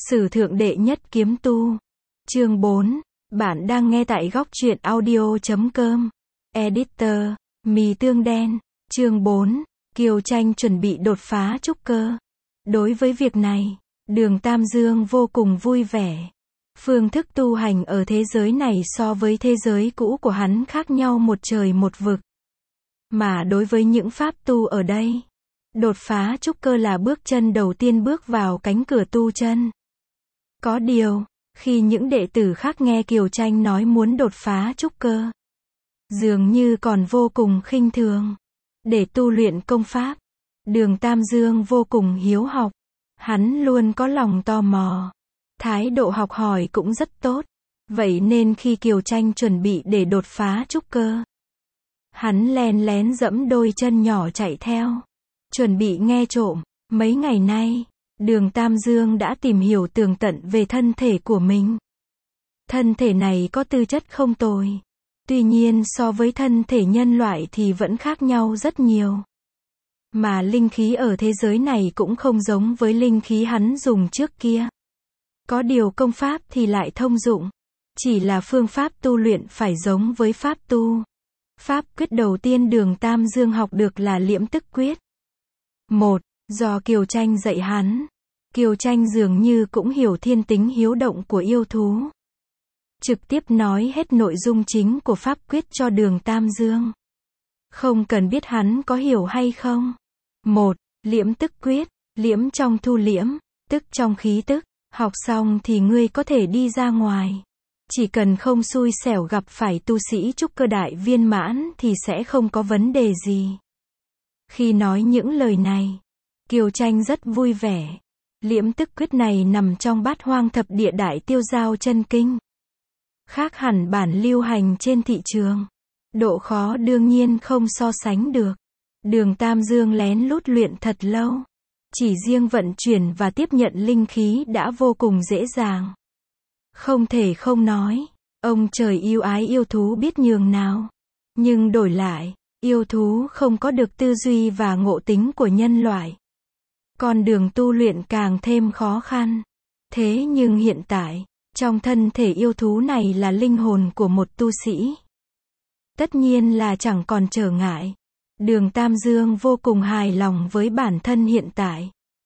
Sử thượng đệ nhất kiếm tu. Chương 4. Bạn đang nghe tại góc truyện audio.com. Editor, mì tương đen. Chương 4. Kiều Tranh chuẩn bị đột phá trúc cơ. Đối với việc này, Đường Tam Dương vô cùng vui vẻ. Phương thức tu hành ở thế giới này so với thế giới cũ của hắn khác nhau một trời một vực. Mà đối với những pháp tu ở đây, đột phá trúc cơ là bước chân đầu tiên bước vào cánh cửa tu chân. Có điều, khi những đệ tử khác nghe Kiều Tranh nói muốn đột phá trúc cơ, dường như còn vô cùng khinh thường. Để tu luyện công pháp, Đường Tam Dương vô cùng hiếu học. Hắn luôn có lòng tò mò. Thái độ học hỏi cũng rất tốt. Vậy nên khi Kiều Tranh chuẩn bị để đột phá trúc cơ, hắn len lén giẫm đôi chân nhỏ chạy theo, chuẩn bị nghe trộm. Mấy ngày nay, Đường Tam Dương đã tìm hiểu tường tận về thân thể của mình. Thân thể này có tư chất không tồi. Tuy nhiên so với thân thể nhân loại thì vẫn khác nhau rất nhiều. Mà linh khí ở thế giới này cũng không giống với linh khí hắn dùng trước kia. Có điều công pháp thì lại thông dụng. Chỉ là phương pháp tu luyện phải giống với pháp tu. Pháp quyết đầu tiên Đường Tam Dương học được là Liễm Tức Quyết. 1. Do Kiều Tranh dạy hắn. Kiều Tranh dường như cũng hiểu thiên tính hiếu động của yêu thú. Trực tiếp nói hết nội dung chính của pháp quyết cho Đường Tam Dương. Không cần biết hắn có hiểu hay không. 1. Liễm Tức Quyết. Liễm trong thu liễm, tức trong khí tức. Học xong thì ngươi có thể đi ra ngoài. Chỉ cần không xui xẻo gặp phải tu sĩ trúc cơ đại viên mãn thì sẽ không có vấn đề gì. Khi nói những lời này, Kiều Tranh rất vui vẻ. Liễm Tức Quyết này nằm trong Bát Hoang Thập Địa Đại Tiêu Giao Chân Kinh. Khác hẳn bản lưu hành trên thị trường. Độ khó đương nhiên không so sánh được. Đường Tam Dương lén lút luyện thật lâu. Chỉ riêng vận chuyển và tiếp nhận linh khí đã vô cùng dễ dàng. Không thể không nói, ông trời yêu ái yêu thú biết nhường nào. Nhưng đổi lại, yêu thú không có được tư duy và ngộ tính của nhân loại. Con đường tu luyện càng thêm khó khăn. Thế nhưng hiện tại, trong thân thể yêu thú này là linh hồn của một tu sĩ. Tất nhiên là chẳng còn trở ngại. Đường Tam Dương vô cùng hài lòng với bản thân hiện tại.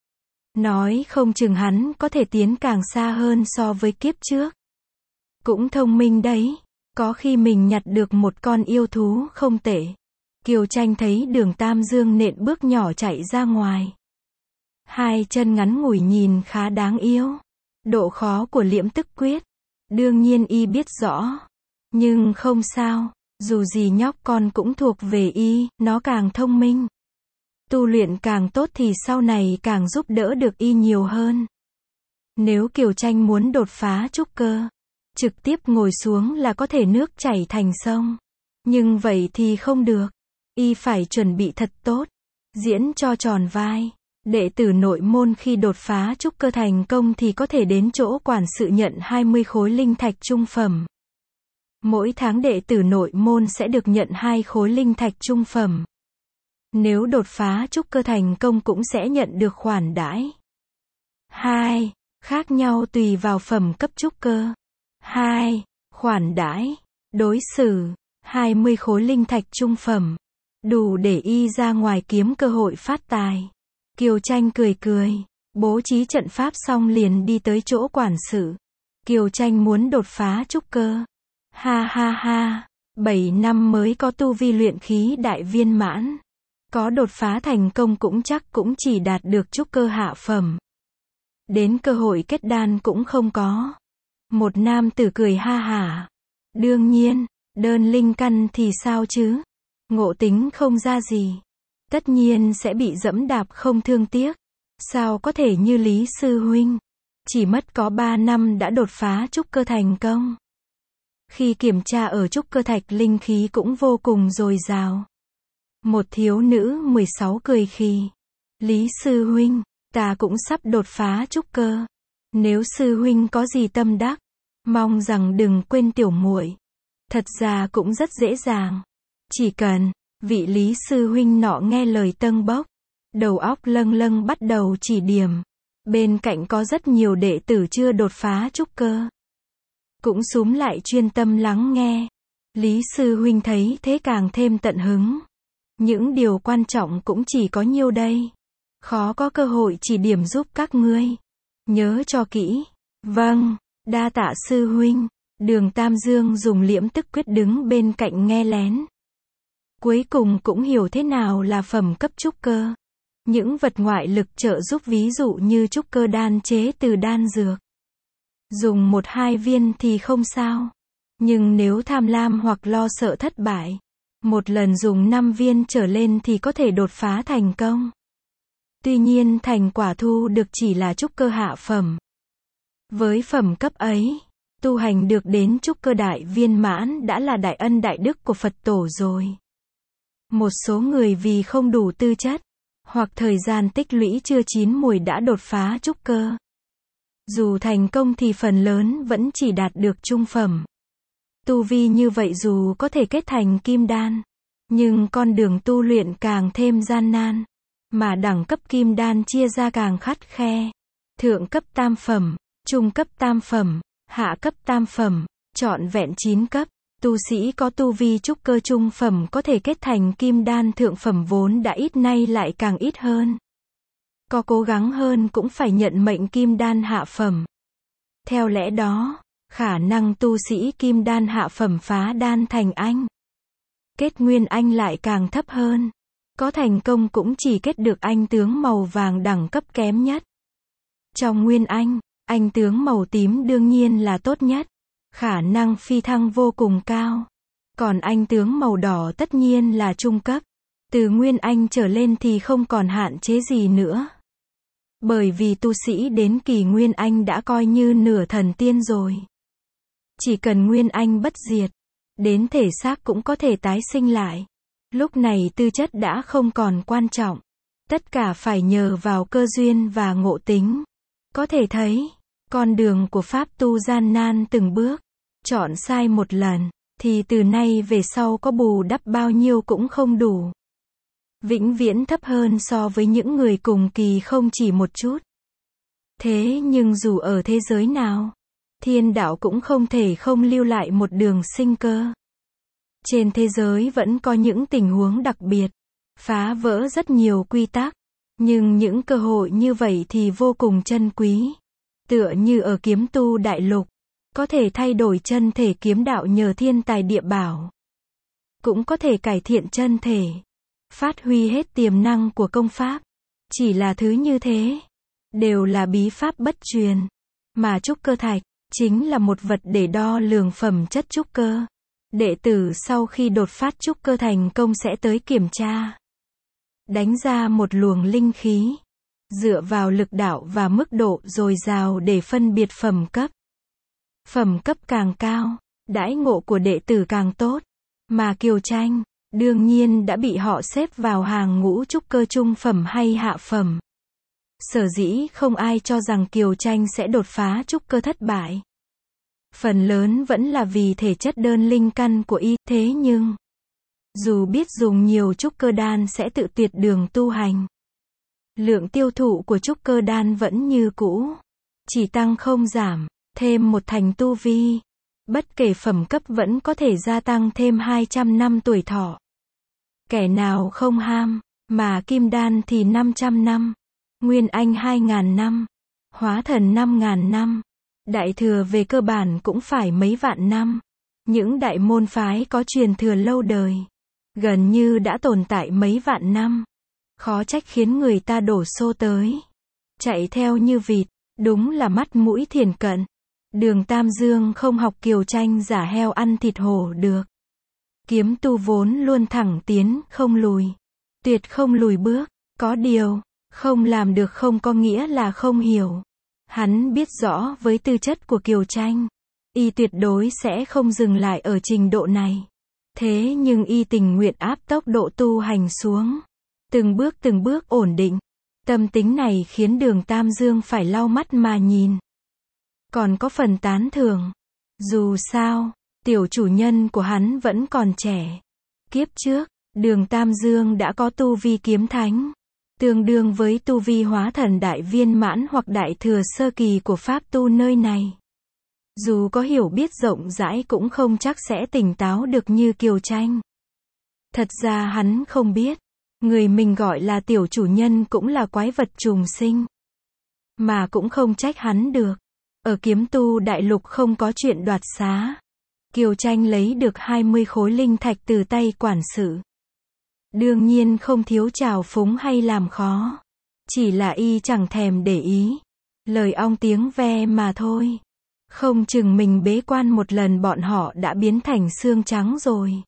Nói không chừng hắn có thể tiến càng xa hơn so với kiếp trước. Cũng thông minh đấy. Có khi mình nhặt được một con yêu thú không tệ. Kiều Tranh thấy Đường Tam Dương nện bước nhỏ chạy ra ngoài. Hai chân ngắn ngủi nhìn khá đáng yêu. Độ khó của Liễm Tức Quyết, đương nhiên y biết rõ. Nhưng không sao, dù gì nhóc con cũng thuộc về y, nó càng thông minh. Tu luyện càng tốt thì sau này càng giúp đỡ được y nhiều hơn. Nếu Kiều Tranh muốn đột phá trúc cơ, trực tiếp ngồi xuống là có thể nước chảy thành sông. Nhưng vậy thì không được. Y phải chuẩn bị thật tốt, diễn cho tròn vai. Đệ tử nội môn khi đột phá trúc cơ thành công thì có thể đến chỗ quản sự nhận 20 khối linh thạch trung phẩm. Mỗi tháng đệ tử nội môn sẽ được nhận 2 khối linh thạch trung phẩm. Nếu đột phá trúc cơ thành công cũng sẽ nhận được khoản đãi. 2. Khác nhau tùy vào phẩm cấp trúc cơ. 2. Khoản đãi, đối xử, 20 khối linh thạch trung phẩm. Đủ để y ra ngoài kiếm cơ hội phát tài. Kiều Tranh cười cười, bố trí trận pháp xong liền đi tới chỗ quản sự. Kiều Tranh muốn đột phá trúc cơ. Ha ha ha, 7 năm mới có tu vi luyện khí đại viên mãn. Có đột phá thành công cũng chắc cũng chỉ đạt được trúc cơ hạ phẩm. Đến cơ hội kết đan cũng không có. Một nam tử cười ha hả. Đương nhiên, đơn linh căn thì sao chứ? Ngộ tính không ra gì. Tất nhiên sẽ bị dẫm đạp không thương tiếc. Sao có thể như Lý Sư Huynh? Chỉ mất có 3 năm đã đột phá trúc cơ thành công. Khi kiểm tra ở trúc cơ thạch linh khí cũng vô cùng dồi dào. Một thiếu nữ 16 cười khì. Lý Sư Huynh, ta cũng sắp đột phá trúc cơ. Nếu Sư Huynh có gì tâm đắc, mong rằng đừng quên tiểu muội. Thật ra cũng rất dễ dàng. Chỉ cần vị Lý Sư Huynh nọ nghe lời tâng bốc, đầu óc lâng lâng bắt đầu chỉ điểm. Bên cạnh có rất nhiều đệ tử chưa đột phá trúc cơ. Cũng xúm lại chuyên tâm lắng nghe. Lý sư huynh thấy thế càng thêm tận hứng. Những điều quan trọng cũng chỉ có nhiêu đây. Khó có cơ hội chỉ điểm giúp các ngươi. Nhớ cho kỹ. Vâng, đa tạ sư huynh. Đường Tam Dương dùng liễm tức quyết đứng bên cạnh nghe lén. Cuối cùng cũng hiểu thế nào là phẩm cấp trúc cơ. Những vật ngoại lực trợ giúp ví dụ như trúc cơ đan chế từ đan dược. Dùng 1-2 viên thì không sao. Nhưng nếu tham lam hoặc lo sợ thất bại, một lần dùng 5 viên trở lên thì có thể đột phá thành công. Tuy nhiên thành quả thu được chỉ là trúc cơ hạ phẩm. Với phẩm cấp ấy, tu hành được đến trúc cơ đại viên mãn đã là đại ân đại đức của Phật tổ rồi. Một số người vì không đủ tư chất, hoặc thời gian tích lũy chưa chín mùi đã đột phá trúc cơ. Dù thành công thì phần lớn vẫn chỉ đạt được trung phẩm. Tu vi như vậy dù có thể kết thành kim đan, nhưng con đường tu luyện càng thêm gian nan. Mà đẳng cấp kim đan chia ra càng khắt khe. Thượng cấp tam phẩm, trung cấp tam phẩm, hạ cấp tam phẩm, trọn vẹn 9 cấp. Tu sĩ có tu vi trúc cơ trung phẩm có thể kết thành kim đan thượng phẩm vốn đã ít nay lại càng ít hơn. Có cố gắng hơn cũng phải nhận mệnh kim đan hạ phẩm. Theo lẽ đó, khả năng tu sĩ kim đan hạ phẩm phá đan thành anh, kết nguyên anh lại càng thấp hơn. Có thành công cũng chỉ kết được anh tướng màu vàng đẳng cấp kém nhất. Trong nguyên anh tướng màu tím đương nhiên là tốt nhất. Khả năng phi thăng vô cùng cao. Còn anh tướng màu đỏ tất nhiên là trung cấp. Từ nguyên anh trở lên thì không còn hạn chế gì nữa. Bởi vì tu sĩ đến kỳ nguyên anh đã coi như nửa thần tiên rồi. Chỉ cần nguyên anh bất diệt, đến thể xác cũng có thể tái sinh lại. Lúc này tư chất đã không còn quan trọng. Tất cả phải nhờ vào cơ duyên và ngộ tính. Có thể thấy, con đường của pháp tu gian nan từng bước. Chọn sai một lần, thì từ nay về sau có bù đắp bao nhiêu cũng không đủ. Vĩnh viễn thấp hơn so với những người cùng kỳ không chỉ một chút. Thế nhưng dù ở thế giới nào, thiên đạo cũng không thể không lưu lại một đường sinh cơ. Trên thế giới vẫn có những tình huống đặc biệt, phá vỡ rất nhiều quy tắc. Nhưng những cơ hội như vậy thì vô cùng chân quý. Tựa như ở kiếm tu đại lục, có thể thay đổi chân thể kiếm đạo nhờ thiên tài địa bảo. Cũng có thể cải thiện chân thể, phát huy hết tiềm năng của công pháp. Chỉ là thứ như thế, đều là bí pháp bất truyền. Mà trúc cơ thạch, chính là một vật để đo lường phẩm chất trúc cơ. Đệ tử sau khi đột phát trúc cơ thành công sẽ tới kiểm tra. Đánh ra một luồng linh khí. Dựa vào lực đạo và mức độ dồi dào để phân biệt phẩm cấp. Phẩm cấp càng cao, đãi ngộ của đệ tử càng tốt. Mà Kiều Tranh, đương nhiên đã bị họ xếp vào hàng ngũ trúc cơ trung phẩm hay hạ phẩm. Sở dĩ không ai cho rằng Kiều Tranh sẽ đột phá trúc cơ thất bại. Phần lớn vẫn là vì thể chất đơn linh căn của y. Thế nhưng, dù biết dùng nhiều trúc cơ đan sẽ tự tuyệt đường tu hành, lượng tiêu thụ của trúc cơ đan vẫn như cũ. Chỉ tăng không giảm. Thêm một thành tu vi. Bất kể phẩm cấp vẫn có thể gia tăng thêm 200 năm tuổi thọ. Kẻ nào không ham, mà kim đan thì 500 năm. Nguyên anh 2.000 năm. Hóa thần 5.000 năm. Đại thừa về cơ bản cũng phải mấy vạn năm. Những đại môn phái có truyền thừa lâu đời, gần như đã tồn tại mấy vạn năm. Khó trách khiến người ta đổ xô tới. Chạy theo như vịt, đúng là mắt mũi thiển cận. Đường Tam Dương không học Kiều Tranh giả heo ăn thịt hổ được. Kiếm tu vốn luôn thẳng tiến, không lùi. Tuyệt không lùi bước. Có điều, không làm được không có nghĩa là không hiểu. Hắn biết rõ với tư chất của Kiều Tranh, y tuyệt đối sẽ không dừng lại ở trình độ này. Thế nhưng y tình nguyện áp tốc độ tu hành xuống. Từng bước ổn định. Tâm tính này khiến Đường Tam Dương phải lau mắt mà nhìn. Còn có phần tán thưởng. Dù sao, tiểu chủ nhân của hắn vẫn còn trẻ. Kiếp trước, Đường Tam Dương đã có tu vi kiếm thánh. tương đương với tu vi hóa thần đại viên mãn hoặc đại thừa sơ kỳ của pháp tu nơi này. Dù có hiểu biết rộng rãi cũng không chắc sẽ tỉnh táo được như Kiều Tranh. Thật ra hắn không biết, người mình gọi là tiểu chủ nhân cũng là quái vật trùng sinh. Mà cũng không trách hắn được. Ở kiếm tu đại lục không có chuyện đoạt xá. Kiều Tranh lấy được 20 khối linh thạch từ tay quản sự. Đương nhiên không thiếu trào phúng hay làm khó. Chỉ là y chẳng thèm để ý. Lời ong tiếng ve mà thôi. Không chừng mình bế quan một lần bọn họ đã biến thành xương trắng rồi.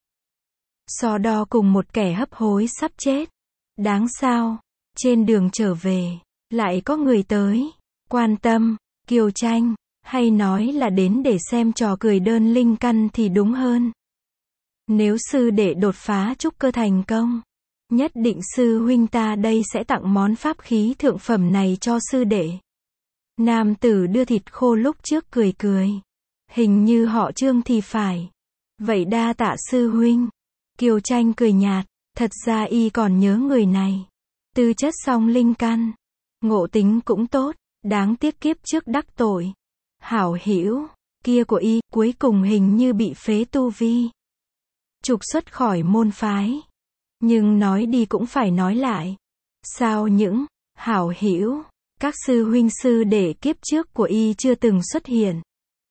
So đo cùng một kẻ hấp hối sắp chết. Đáng sao, trên đường trở về, lại có người tới, quan tâm, Kiều Tranh, hay nói là đến để xem trò cười đơn linh căn thì đúng hơn. Nếu sư đệ đột phá trúc cơ thành công, nhất định sư huynh ta đây sẽ tặng món pháp khí thượng phẩm này cho sư đệ. Nam tử đưa thịt khô lúc trước cười cười. Hình như họ Trương thì phải. Vậy đa tạ sư huynh. Kiều Tranh cười nhạt, thật ra y còn nhớ người này. Tư chất song linh căn, ngộ tính cũng tốt, đáng tiếc kiếp trước đắc tội. Hảo hữu kia của y cuối cùng hình như bị phế tu vi, trục xuất khỏi môn phái. Nhưng nói đi cũng phải nói lại. Sao những hảo hữu, các sư huynh sư đệ kiếp trước của y chưa từng xuất hiện?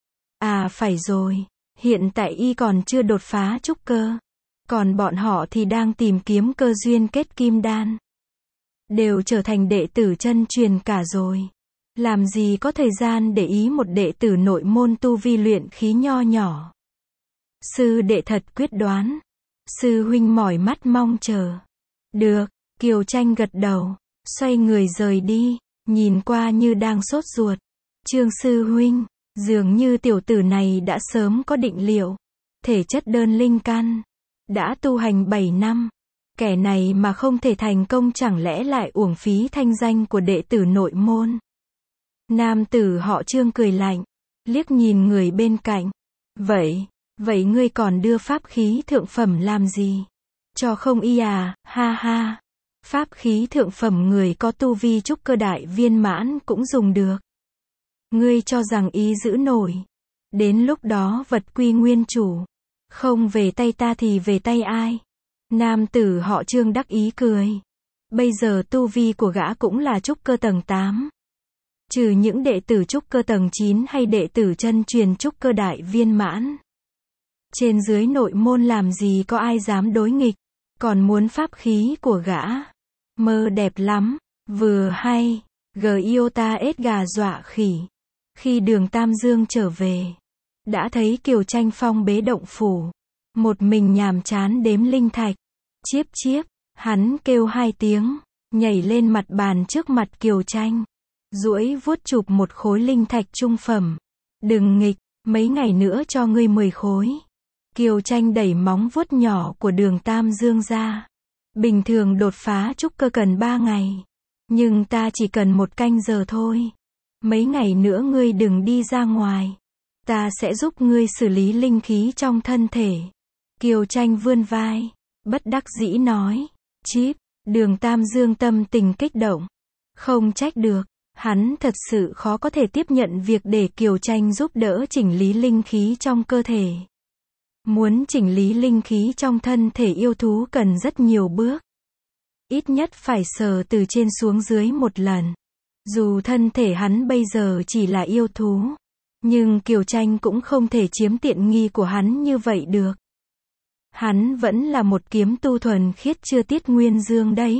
À phải rồi, hiện tại y còn chưa đột phá trúc cơ. Còn bọn họ thì đang tìm kiếm cơ duyên kết kim đan. Đều trở thành đệ tử chân truyền cả rồi. Làm gì có thời gian để ý một đệ tử nội môn tu vi luyện khí nho nhỏ. Sư đệ thật quyết đoán. Sư huynh mỏi mắt mong chờ. Được, Kiều Tranh gật đầu, xoay người rời đi, nhìn qua như đang sốt ruột. Trương sư huynh, dường như tiểu tử này đã sớm có định liệu. Thể chất đơn linh căn, đã tu hành 7 năm. Kẻ này mà không thể thành công chẳng lẽ lại uổng phí thanh danh của đệ tử nội môn. Nam tử họ Trương cười lạnh, liếc nhìn người bên cạnh. Vậy ngươi còn đưa pháp khí thượng phẩm làm gì? Cho không y à, ha ha. Pháp khí thượng phẩm người có tu vi trúc cơ đại viên mãn cũng dùng được. Ngươi cho rằng y giữ nổi. Đến lúc đó vật quy nguyên chủ. Không về tay ta thì về tay ai? Nam tử họ Trương đắc ý cười. Bây giờ tu vi của gã cũng là trúc cơ tầng 8. Trừ những đệ tử trúc cơ tầng 9 hay đệ tử chân truyền trúc cơ đại viên mãn. Trên dưới nội môn làm gì có ai dám đối nghịch. Còn muốn pháp khí của gã. Mơ đẹp lắm. Vừa hay. Giota ết gà dọa khỉ. Khi Đường Tam Dương trở về, đã thấy Kiều Tranh phong bế động phủ. Một mình nhàm chán đếm linh thạch. Chiếp chiếp. Hắn kêu 2 tiếng. Nhảy lên mặt bàn trước mặt Kiều Tranh. Duỗi vuốt chụp một khối linh thạch trung phẩm. Đừng nghịch, mấy ngày nữa cho ngươi 10 khối. Kiều Tranh đẩy móng vuốt nhỏ của Đường Tam Dương ra. Bình thường đột phá trúc cơ cần 3 ngày. Nhưng ta chỉ cần 1 canh giờ thôi. Mấy ngày nữa ngươi đừng đi ra ngoài. Ta sẽ giúp ngươi xử lý linh khí trong thân thể. Kiều Tranh vươn vai, bất đắc dĩ nói. Chíp, Đường Tam Dương tâm tình kích động. Không trách được. Hắn thật sự khó có thể tiếp nhận việc để Kiều Tranh giúp đỡ chỉnh lý linh khí trong cơ thể. Muốn chỉnh lý linh khí trong thân thể yêu thú cần rất nhiều bước. Ít nhất phải sờ từ trên xuống dưới một lần. Dù thân thể hắn bây giờ chỉ là yêu thú, nhưng Kiều Tranh cũng không thể chiếm tiện nghi của hắn như vậy được. Hắn vẫn là một kiếm tu thuần khiết chưa tiết nguyên dương đấy.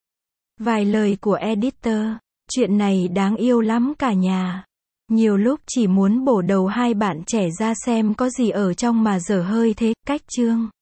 Vài lời của editor. Chuyện này đáng yêu lắm cả nhà. Nhiều lúc chỉ muốn bổ đầu 2 bạn trẻ ra xem có gì ở trong mà dở hơi thế. Cách chương